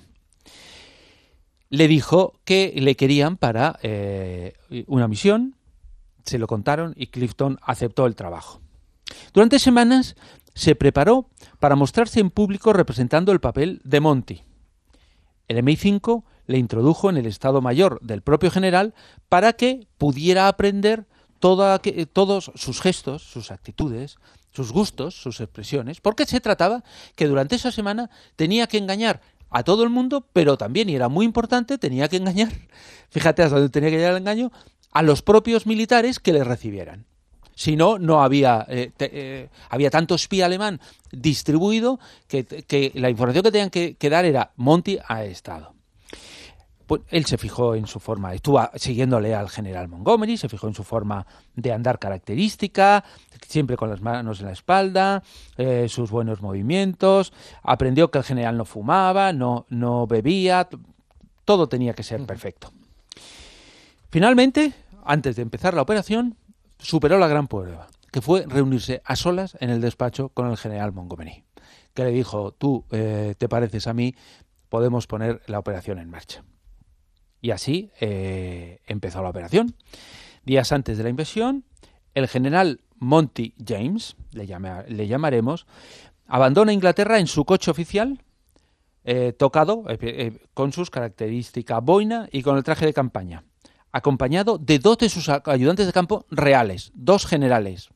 Le dijo que le querían para eh, una misión, se lo contaron y Clifton aceptó el trabajo. Durante semanas se preparó para mostrarse en público representando el papel de Monty. El M I cinco le introdujo en el Estado Mayor del propio general para que pudiera aprender toda, que, todos sus gestos, sus actitudes, sus gustos, sus expresiones, porque se trataba que durante esa semana tenía que engañar a todo el mundo, pero también, y era muy importante, tenía que engañar, fíjate hasta dónde tenía que llegar el engaño, a los propios militares que le recibieran. Si no, no había, eh, te, eh, había tanto espía alemán distribuido que, que la información que tenían que, que dar era Monty ha estado. pues él se fijó en su forma, estuvo siguiéndole al general Montgomery, se fijó en su forma de andar característica, siempre con las manos en la espalda, eh, sus buenos movimientos, aprendió que el general no fumaba, no, no bebía, todo tenía que ser perfecto. Finalmente, antes de empezar la operación, superó la gran prueba, que fue reunirse a solas en el despacho con el general Montgomery, que le dijo, tú eh, te pareces a mí, podemos poner la operación en marcha. Y así eh, empezó la operación. Días antes de la invasión, el general Monty James, le, llama, le llamaremos, abandona Inglaterra en su coche oficial, eh, tocado eh, eh, con sus características boina y con el traje de campaña, acompañado de dos de sus ayudantes de campo reales, dos generales.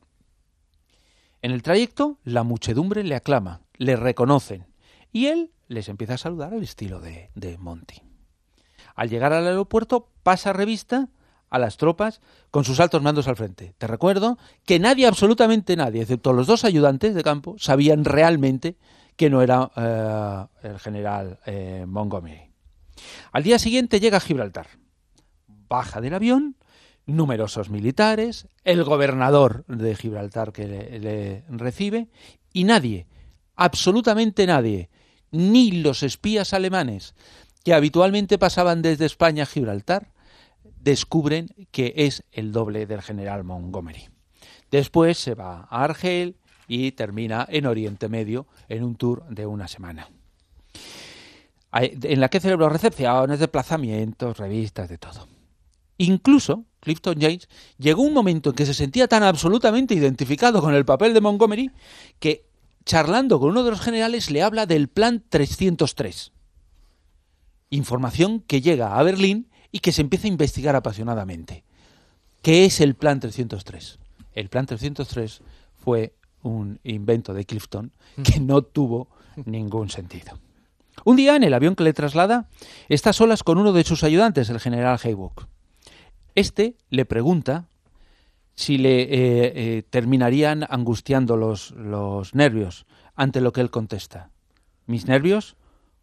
En el trayecto, la muchedumbre le aclama, le reconocen, y él les empieza a saludar al estilo de, de Monty. Al llegar al aeropuerto, pasa revista a las tropas con sus altos mandos al frente. Te recuerdo que nadie, absolutamente nadie, excepto los dos ayudantes de campo, sabían realmente que no era eh, el general eh, Montgomery. Al día siguiente llega a Gibraltar. Baja del avión, numerosos militares, el gobernador de Gibraltar que le, le recibe, y nadie, absolutamente nadie, ni los espías alemanes que habitualmente pasaban desde España a Gibraltar, descubren que es el doble del general Montgomery. Después se va a Argel y termina en Oriente Medio en un tour de una semana, en la que celebró recepciones, desplazamientos, revistas, de todo. Incluso Clifton James llegó un momento en que se sentía tan absolutamente identificado con el papel de Montgomery que, charlando con uno de los generales, le habla del Plan trescientos tres. Información que llega a Berlín y que se empieza a investigar apasionadamente. ¿Qué es el Plan trescientos tres? El Plan trescientos tres fue un invento de Clifton que no tuvo ningún sentido. Un día, en el avión que le traslada, está a solas con uno de sus ayudantes, el general Haywood. Este le pregunta si le eh, eh, terminarían angustiando los, los nervios ante lo que él contesta. ¿Mis nervios?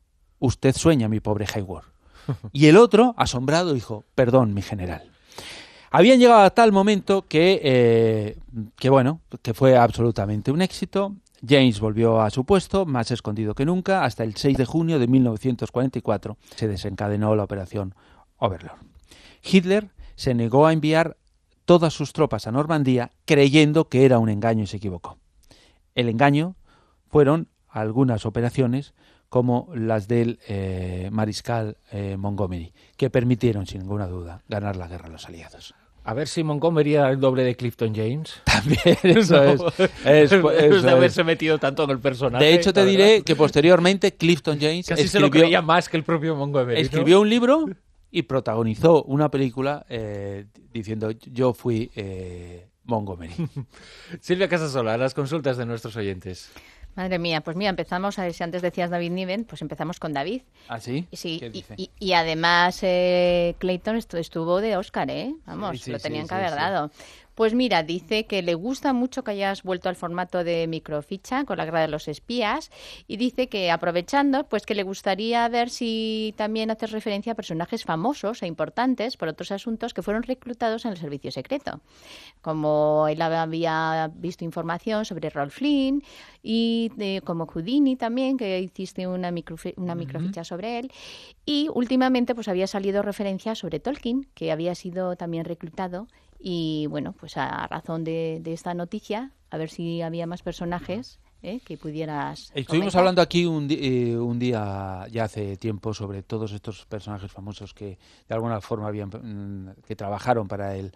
Usted sueña, mi pobre Hayward. Y el otro, asombrado, dijo, perdón, mi general. Habían llegado a tal momento que, eh, que bueno, que fue absolutamente un éxito. James volvió a su puesto, más escondido que nunca, hasta el seis de junio de mil novecientos cuarenta y cuatro se desencadenó la operación Overlord. Hitler se negó a enviar todas sus tropas a Normandía creyendo que era un engaño y se equivocó. El engaño fueron algunas operaciones como las del eh, mariscal eh, Montgomery, que permitieron, sin ninguna duda, ganar la guerra a los aliados. A ver si Montgomery era el doble de Clifton James. También, eso no, es. es, eso es de haberse es. metido tanto en el personaje. De hecho, te diré verdad. que posteriormente Clifton James casi escribió, se lo creía más que el propio Montgomery. Escribió ¿no? un libro y protagonizó una película eh, diciendo yo fui eh, Montgomery. Silvia Casasola, las consultas de nuestros oyentes. Madre mía, pues mira, empezamos, a ver si antes decías David Niven, pues empezamos con David. ¿Ah, sí? Sí, ¿Qué dice? y, y, y además eh, Clayton estuvo de Oscar, ¿eh? Vamos, sí, sí, lo tenían sí, que haber sí, dado. Pues mira, dice que le gusta mucho que hayas vuelto al formato de microficha con la guerra de los espías y dice que aprovechando, pues que le gustaría ver si también haces referencia a personajes famosos e importantes por otros asuntos que fueron reclutados en el servicio secreto. Como él había visto información sobre Rolf Flynn y de, como Houdini también, que hiciste una, microfi- una uh-huh. microficha sobre él. Y últimamente pues había salido referencia sobre Tolkien, que había sido también reclutado. Y bueno, pues a razón de, de esta noticia, a ver si había más personajes ¿eh? que pudieras Estuvimos comentar. hablando aquí un, di- eh, un día, ya hace tiempo, sobre todos estos personajes famosos que de alguna forma habían mm, que trabajaron para el,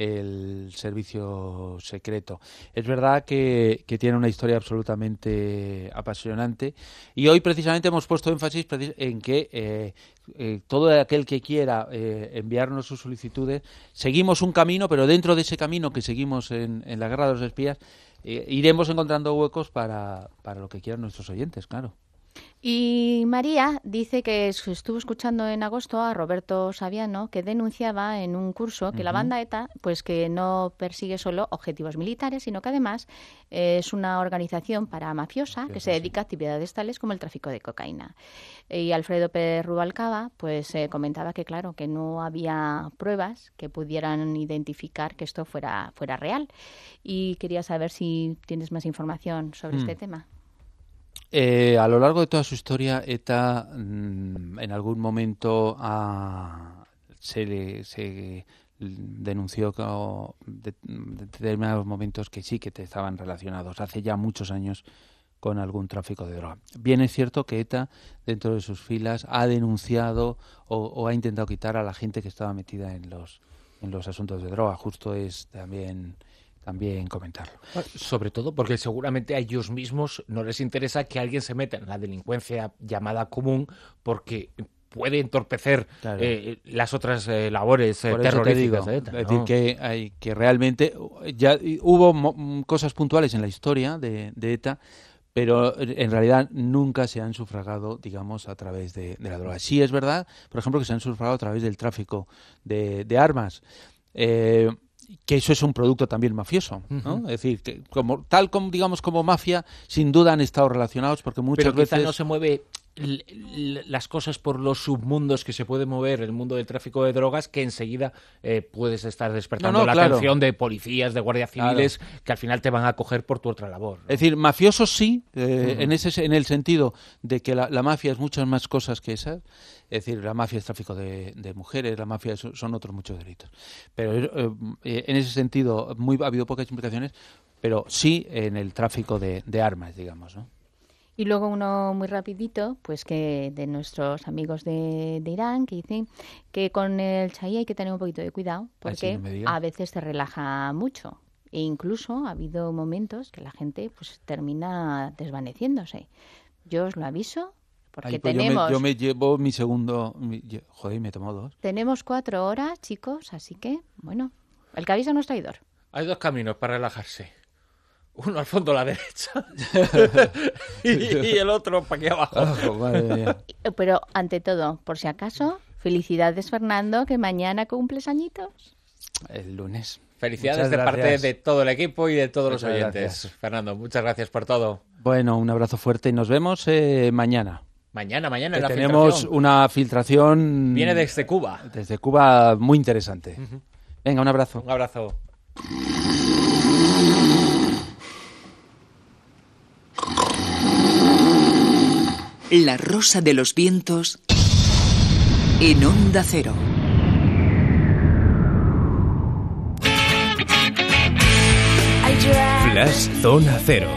el servicio secreto. Es verdad que, que tiene una historia absolutamente apasionante y hoy precisamente hemos puesto énfasis en que eh, eh, todo aquel que quiera eh, enviarnos sus solicitudes, seguimos un camino, pero dentro de ese camino que seguimos en, en la Guerra de los Espías, eh, iremos encontrando huecos para, para lo que quieran nuestros oyentes, claro. Y María dice que estuvo escuchando en agosto a Roberto Saviano, que denunciaba en un curso que uh-huh. la banda ETA pues que no persigue solo objetivos militares, sino que además eh, es una organización paramafiosa sí, que sí, se dedica sí. a actividades tales como el tráfico de cocaína. Y Alfredo Pérez Rubalcaba pues eh, comentaba que claro, que no había pruebas que pudieran identificar que esto fuera, fuera real. Y quería saber si tienes más información sobre mm. este tema. Eh, a lo largo de toda su historia, ETA mmm, en algún momento ha, se, le, se denunció como de, de determinados momentos que sí que te estaban relacionados, hace ya muchos años, con algún tráfico de droga. Bien es cierto que ETA, dentro de sus filas, ha denunciado o, o ha intentado quitar a la gente que estaba metida en los, en los asuntos de droga. Justo es también... también comentarlo. Sobre todo porque seguramente a ellos mismos no les interesa que alguien se meta en la delincuencia llamada común porque puede entorpecer claro. eh, las otras eh, labores eh, terroríficas de ETA. Es decir, ¿no? que, hay, que realmente ya hubo mo- cosas puntuales en la historia de, de ETA, pero en realidad nunca se han sufragado, digamos, a través de, de la droga. Sí es verdad, por ejemplo, que se han sufragado a través del tráfico de, de armas. Eh, que eso es un producto también mafioso, ¿no? Uh-huh. Es decir, que como tal como digamos como mafia, sin duda han estado relacionados porque muchas Pero veces quizá no se mueve l- l- las cosas por los submundos que se puede mover el mundo del tráfico de drogas, que enseguida eh, puedes estar despertando no, no, la claro. atención de policías, de guardias civiles, claro. que al final te van a coger por tu otra labor, ¿no? Es decir, mafiosos sí, eh, uh-huh. en ese en el sentido de que la, la mafia es muchas más cosas que esas. Es decir, la mafia es tráfico de, de mujeres, la mafia es, son otros muchos delitos. Pero eh, en ese sentido muy, ha habido pocas implicaciones, pero sí en el tráfico de, de armas, digamos, ¿no? Y luego uno muy rapidito, pues que de nuestros amigos de, de Irán, que dicen que con el chai hay que tener un poquito de cuidado, porque no a veces te relaja mucho. E incluso ha habido momentos que la gente pues termina desvaneciéndose. Yo os lo aviso. Porque Ay, pues tenemos... yo, me, yo me llevo mi segundo... Mi, yo, joder, me tomo dos. Tenemos cuatro horas, chicos, así que, bueno, el que avisa no es traidor. Hay dos caminos para relajarse. Uno al fondo a la derecha y, y el otro para aquí abajo. Oh, madre mía. Pero, ante todo, por si acaso, felicidades, Fernando, que mañana cumples añitos. El lunes. Felicidades muchas de gracias. Parte de todo el equipo y de todos muchas los oyentes. Gracias. Fernando, muchas gracias por todo. Bueno, un abrazo fuerte y nos vemos eh, mañana. Mañana, mañana en la tenemos filtración. Una filtración... Viene desde Cuba. Desde Cuba, muy interesante. Uh-huh. Venga, un abrazo. Un abrazo. La Rosa de los Vientos en Onda Cero. Flash Zona Cero.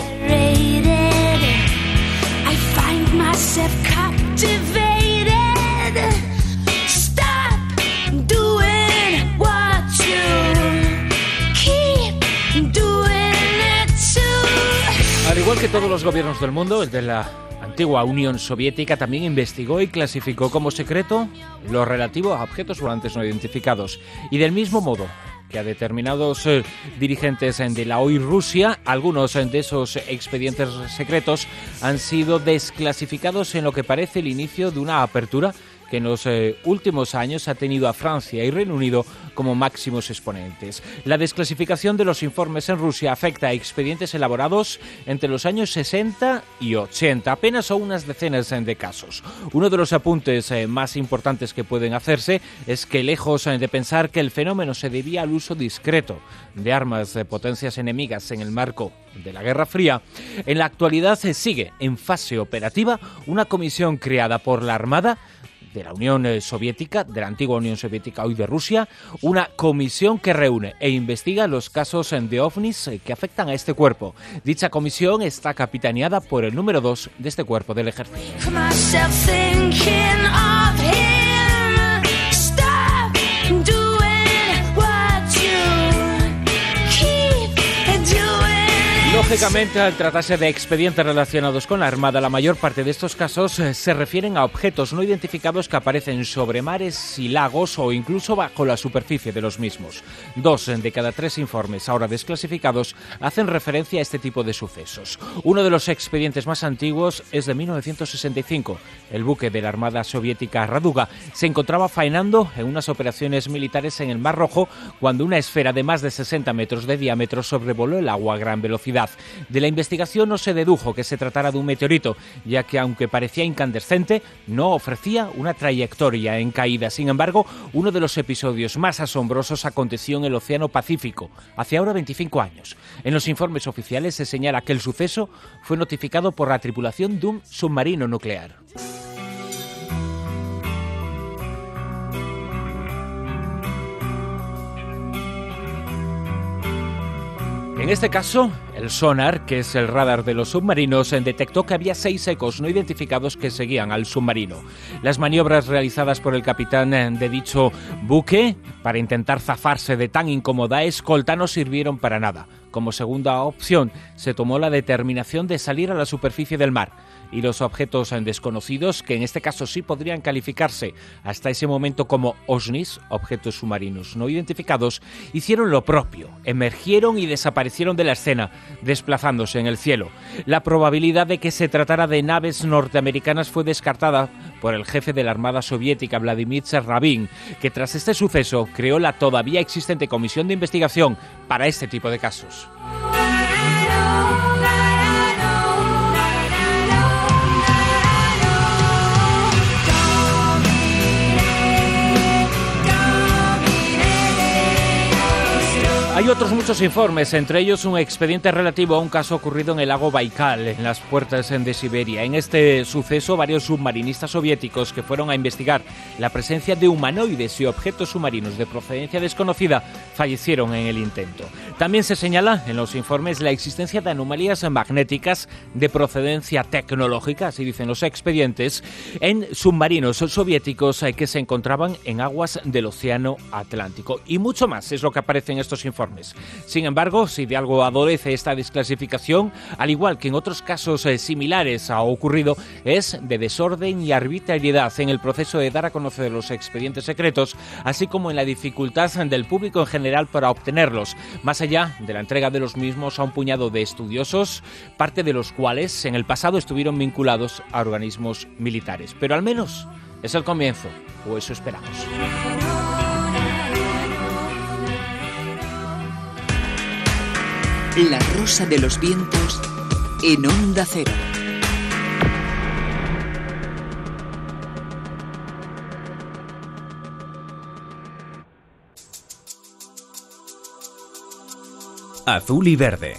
Al igual que todos los gobiernos del mundo, el de la antigua Unión Soviética también investigó y clasificó como secreto lo relativo a objetos volantes no identificados. Y del mismo modo que a determinados eh, dirigentes de la hoy Rusia, algunos de esos expedientes secretos han sido desclasificados en lo que parece el inicio de una apertura que en los eh, últimos años ha tenido a Francia y Reino Unido como máximos exponentes. La desclasificación de los informes en Rusia afecta a expedientes elaborados entre los años sesenta y ochenta, apenas son unas decenas de casos. Uno de los apuntes eh, más importantes que pueden hacerse es que, lejos eh, de pensar que el fenómeno se debía al uso discreto de armas de potencias enemigas en el marco de la Guerra Fría, en la actualidad se sigue en fase operativa una comisión creada por la Armada de la Unión Soviética, de la antigua Unión Soviética, hoy de Rusia, una comisión que reúne e investiga los casos de ovnis que afectan a este cuerpo. Dicha comisión está capitaneada por el número dos de este cuerpo del ejército. Lógicamente, al tratarse de expedientes relacionados con la Armada, la mayor parte de estos casos eh, se refieren a objetos no identificados que aparecen sobre mares y lagos o incluso bajo la superficie de los mismos. Dos de cada tres informes, ahora desclasificados, hacen referencia a este tipo de sucesos. Uno de los expedientes más antiguos es de mil novecientos sesenta y cinco. El buque de la Armada soviética Raduga se encontraba faenando en unas operaciones militares en el Mar Rojo cuando una esfera de más de sesenta metros de diámetro sobrevoló el agua a gran velocidad. De la investigación no se dedujo que se tratara de un meteorito, ya que aunque parecía incandescente, no ofrecía una trayectoria en caída. Sin embargo, uno de los episodios más asombrosos aconteció en el Océano Pacífico, hace ahora veinticinco años. En los informes oficiales se señala que el suceso fue notificado por la tripulación de un submarino nuclear. En este caso, el sonar, que es el radar de los submarinos, detectó que había seis ecos no identificados que seguían al submarino. Las maniobras realizadas por el capitán de dicho buque para intentar zafarse de tan incómoda escolta no sirvieron para nada. Como segunda opción, se tomó la determinación de salir a la superficie del mar. Y los objetos desconocidos, que en este caso sí podrían calificarse hasta ese momento como O S N Is, objetos submarinos no identificados, hicieron lo propio, emergieron y desaparecieron de la escena, desplazándose en el cielo. La probabilidad de que se tratara de naves norteamericanas fue descartada por el jefe de la Armada soviética, Vladimir Cherravin, que tras este suceso creó la todavía existente Comisión de Investigación para este tipo de casos. Hay otros muchos informes, entre ellos un expediente relativo a un caso ocurrido en el lago Baikal, en las puertas de Siberia. En este suceso, varios submarinistas soviéticos que fueron a investigar la presencia de humanoides y objetos submarinos de procedencia desconocida fallecieron en el intento. También se señala en los informes la existencia de anomalías magnéticas de procedencia tecnológica, así dicen los expedientes, en submarinos soviéticos que se encontraban en aguas del Océano Atlántico. Y mucho más es lo que aparece en estos informes. Sin embargo, si de algo adolece esta desclasificación, al igual que en otros casos eh, similares ha ocurrido, es de desorden y arbitrariedad en el proceso de dar a conocer los expedientes secretos, así como en la dificultad del público en general para obtenerlos, más allá de la entrega de los mismos a un puñado de estudiosos, parte de los cuales en el pasado estuvieron vinculados a organismos militares. Pero al menos es el comienzo, o eso esperamos. La Rosa de los Vientos en Onda Cero. Azul y verde.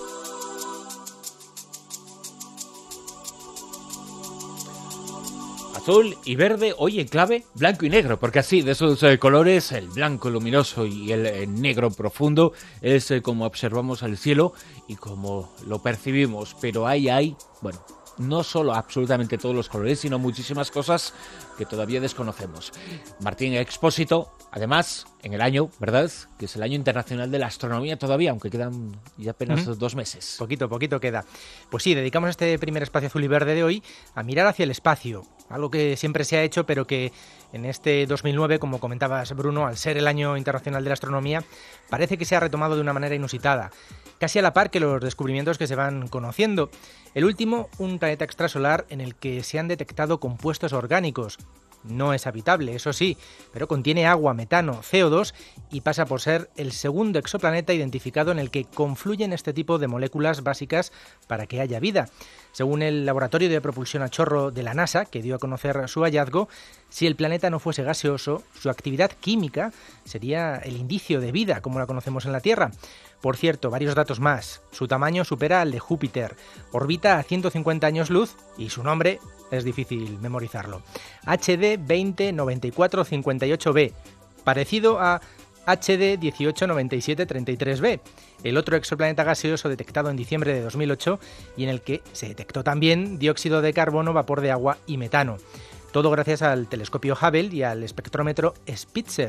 Azul y verde, hoy en clave blanco y negro, porque así, de esos eh, colores, el blanco luminoso y el eh, negro profundo, es eh, como observamos el cielo y como lo percibimos. Pero ahí hay, bueno, no solo absolutamente todos los colores, sino muchísimas cosas que todavía desconocemos. Martín Expósito, además, en el año, ¿verdad?, que es el año internacional de la astronomía todavía, aunque quedan ya apenas uh-huh. dos meses. Poquito, poquito queda. Pues sí, dedicamos este primer espacio azul y verde de hoy a mirar hacia el espacio, algo que siempre se ha hecho, pero que en este dos mil nueve, como comentabas, Bruno, al ser el año internacional de la astronomía, parece que se ha retomado de una manera inusitada, casi a la par que los descubrimientos que se van conociendo. El último, un planeta extrasolar en el que se han detectado compuestos orgánicos. No es habitable, eso sí, pero contiene agua, metano, C O dos y pasa por ser el segundo exoplaneta identificado en el que confluyen este tipo de moléculas básicas para que haya vida. Según el Laboratorio de Propulsión a Chorro de la NASA, que dio a conocer su hallazgo, si el planeta no fuese gaseoso, su actividad química sería el indicio de vida, como la conocemos en la Tierra. Por cierto, varios datos más. Su tamaño supera al de Júpiter, orbita a ciento cincuenta años luz y su nombre es difícil memorizarlo. H D veinte noventa y cuatro cincuenta y ocho b, parecido a H D dieciocho noventa y siete treinta y tres b, el otro exoplaneta gaseoso detectado en diciembre de dos mil ocho y en el que se detectó también dióxido de carbono, vapor de agua y metano. Todo gracias al telescopio Hubble y al espectrómetro Spitzer.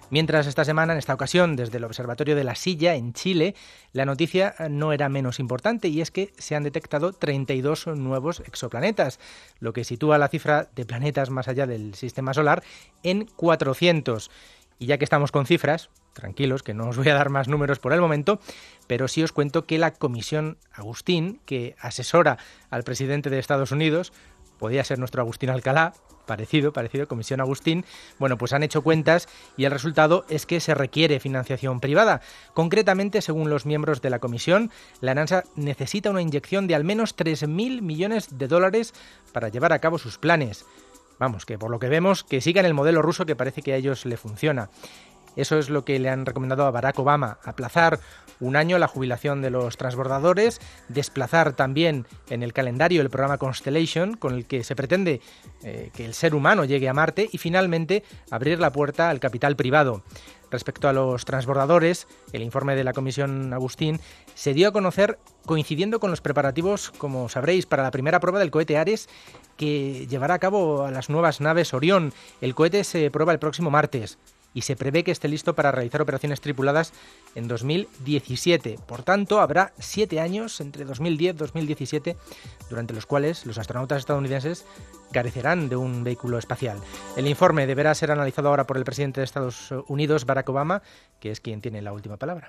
Mientras esta semana, en esta ocasión, desde el Observatorio de la Silla, en Chile, la noticia no era menos importante y es que se han detectado treinta y dos nuevos exoplanetas, lo que sitúa la cifra de planetas más allá del sistema solar en cuatrocientos. Y ya que estamos con cifras, tranquilos, que no os voy a dar más números por el momento, pero sí os cuento que la Comisión Agustín, que asesora al presidente de Estados Unidos, podía ser nuestro Agustín Alcalá, parecido, parecido, Comisión Agustín, bueno, pues han hecho cuentas y el resultado es que se requiere financiación privada. Concretamente, según los miembros de la comisión, la NASA necesita una inyección de al menos tres mil millones de dólares para llevar a cabo sus planes. Vamos, que por lo que vemos, que sigan el modelo ruso que parece que a ellos le funciona. Eso es lo que le han recomendado a Barack Obama, aplazar un año la jubilación de los transbordadores, desplazar también en el calendario el programa Constellation, con el que se pretende eh, que el ser humano llegue a Marte, y finalmente abrir la puerta al capital privado. Respecto a los transbordadores, el informe de la Comisión Agustín se dio a conocer coincidiendo con los preparativos, como sabréis, para la primera prueba del cohete Ares, que llevará a cabo a las nuevas naves Orión. El cohete se prueba el próximo martes y se prevé que esté listo para realizar operaciones tripuladas en dos mil diecisiete. Por tanto, habrá siete años, entre dos mil diez y dos mil diecisiete, durante los cuales los astronautas estadounidenses carecerán de un vehículo espacial. El informe deberá ser analizado ahora por el presidente de Estados Unidos, Barack Obama, que es quien tiene la última palabra.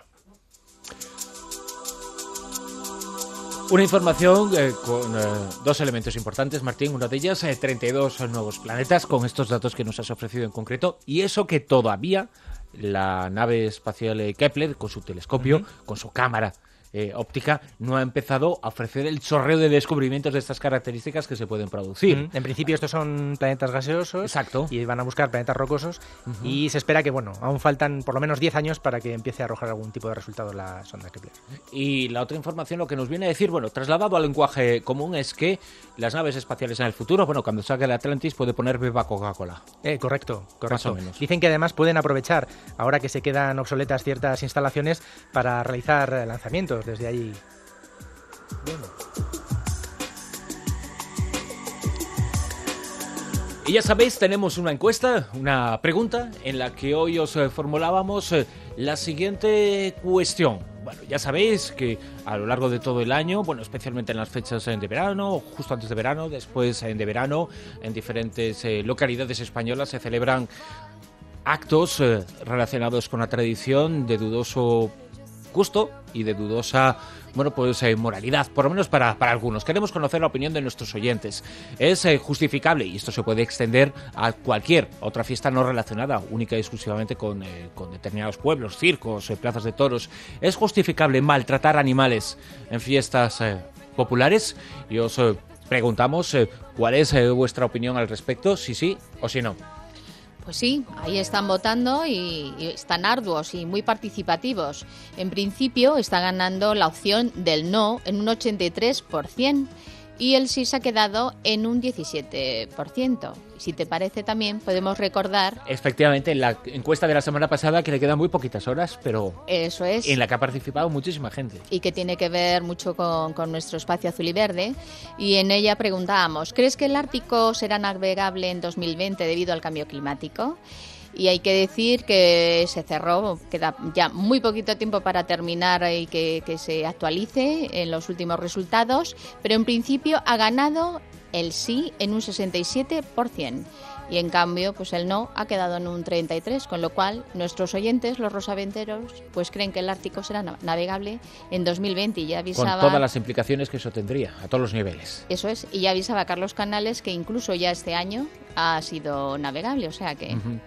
Una información eh, con eh, dos elementos importantes, Martín. Una de ellas, eh, treinta y dos nuevos planetas, con estos datos que nos has ofrecido en concreto. Y eso que todavía la nave espacial eh, Kepler, con su telescopio, uh-huh. con su cámara eh, óptica, no ha empezado a ofrecer el chorreo de descubrimientos de estas características que se pueden producir. Uh-huh. En principio estos son planetas gaseosos. Exacto. Y van a buscar planetas rocosos. Uh-huh. Y se espera que, bueno, aún faltan por lo menos diez años para que empiece a arrojar algún tipo de resultado la sonda Kepler. Y la otra información, lo que nos viene a decir, bueno, trasladado al lenguaje común, es que las naves espaciales en el futuro, bueno, cuando salga el Atlantis puede poner viva Coca-Cola. Eh, correcto, correcto. Más o menos. Dicen que además pueden aprovechar, ahora que se quedan obsoletas ciertas instalaciones, para realizar lanzamientos desde allí. Bueno. Y ya sabéis, tenemos una encuesta, una pregunta, en la que hoy os eh, formulábamos eh, la siguiente cuestión. Bueno, ya sabéis que a lo largo de todo el año, bueno, especialmente en las fechas de verano, justo antes de verano, después de verano, en diferentes eh, localidades españolas se celebran actos eh, relacionados con la tradición de dudoso gusto y de dudosa, bueno, pues eh, moralidad, por lo menos para, para algunos. Queremos conocer la opinión de nuestros oyentes. ¿Es eh, justificable, y esto se puede extender a cualquier otra fiesta no relacionada única y exclusivamente con, eh, con determinados pueblos, circos, eh, plazas de toros, es justificable maltratar animales en fiestas eh, populares? Y os eh, preguntamos eh, cuál es eh, vuestra opinión al respecto, si sí o si no. Pues sí, ahí están votando y, y están arduos y muy participativos. En principio está ganando la opción del no en un ochenta y tres por ciento y el sí se ha quedado en un diecisiete por ciento. Si te parece también podemos recordar... Efectivamente, en la encuesta de la semana pasada, que le quedan muy poquitas horas, pero... Eso es. En la que ha participado muchísima gente. Y que tiene que ver mucho con, con nuestro espacio azul y verde. Y en ella preguntábamos, ¿crees que el Ártico será navegable en dos mil veinte debido al cambio climático? Y hay que decir que se cerró, queda ya muy poquito tiempo para terminar y que, que se actualice en los últimos resultados, pero en principio ha ganado el sí en un sesenta y siete por ciento y en cambio pues el no ha quedado en un treinta y tres por ciento, con lo cual nuestros oyentes, los rosaventeros, pues creen que el Ártico será navegable en dos mil veinte y ya avisaba... Con todas las implicaciones que eso tendría, a todos los niveles. Eso es, y ya avisaba a Carlos Canales que incluso ya este año ha sido navegable, o sea que... Uh-huh.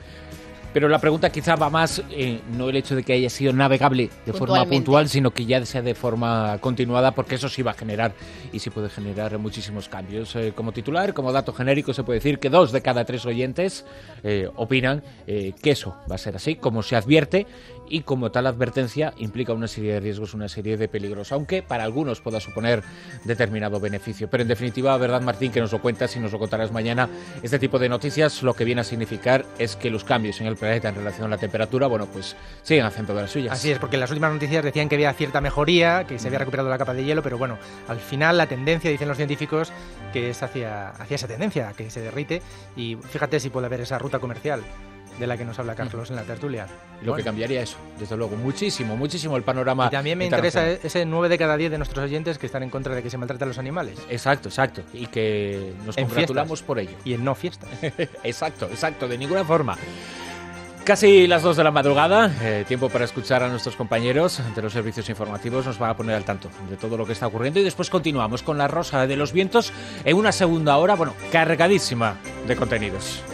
Pero la pregunta quizá va más, eh, no el hecho de que haya sido navegable de forma puntual, sino que ya sea de forma continuada, porque eso sí va a generar, y sí puede generar muchísimos cambios. Eh, como titular, como dato genérico, se puede decir que dos de cada tres oyentes eh, opinan eh, que eso va a ser así, como se advierte, y como tal advertencia implica una serie de riesgos, una serie de peligros, aunque para algunos pueda suponer determinado beneficio. Pero en definitiva, verdad, Martín, que nos lo cuentas y nos lo contarás mañana, este tipo de noticias lo que viene a significar es que los cambios en el planeta en relación a la temperatura, bueno, pues siguen haciendo de las suyas. Así es, porque las últimas noticias decían que había cierta mejoría, que se había recuperado la capa de hielo, pero bueno, al final la tendencia, dicen los científicos, que es hacia, hacia esa tendencia, que se derrite, y fíjate si puede haber esa ruta comercial de la que nos habla Carlos en la tertulia. Lo bueno. que cambiaría eso, desde luego, muchísimo, muchísimo el panorama. Y también me interesa ese nueve de cada diez de nuestros oyentes que están en contra de que se maltraten a los animales. Exacto, exacto, y que nos en congratulamos fiestas. por ello. Y en no fiestas. Exacto, exacto, de ninguna forma. Casi las dos de la madrugada, eh, tiempo para escuchar a nuestros compañeros de los servicios informativos, nos van a poner al tanto de todo lo que está ocurriendo y después continuamos con la Rosa de los Vientos en una segunda hora, bueno, cargadísima de contenidos.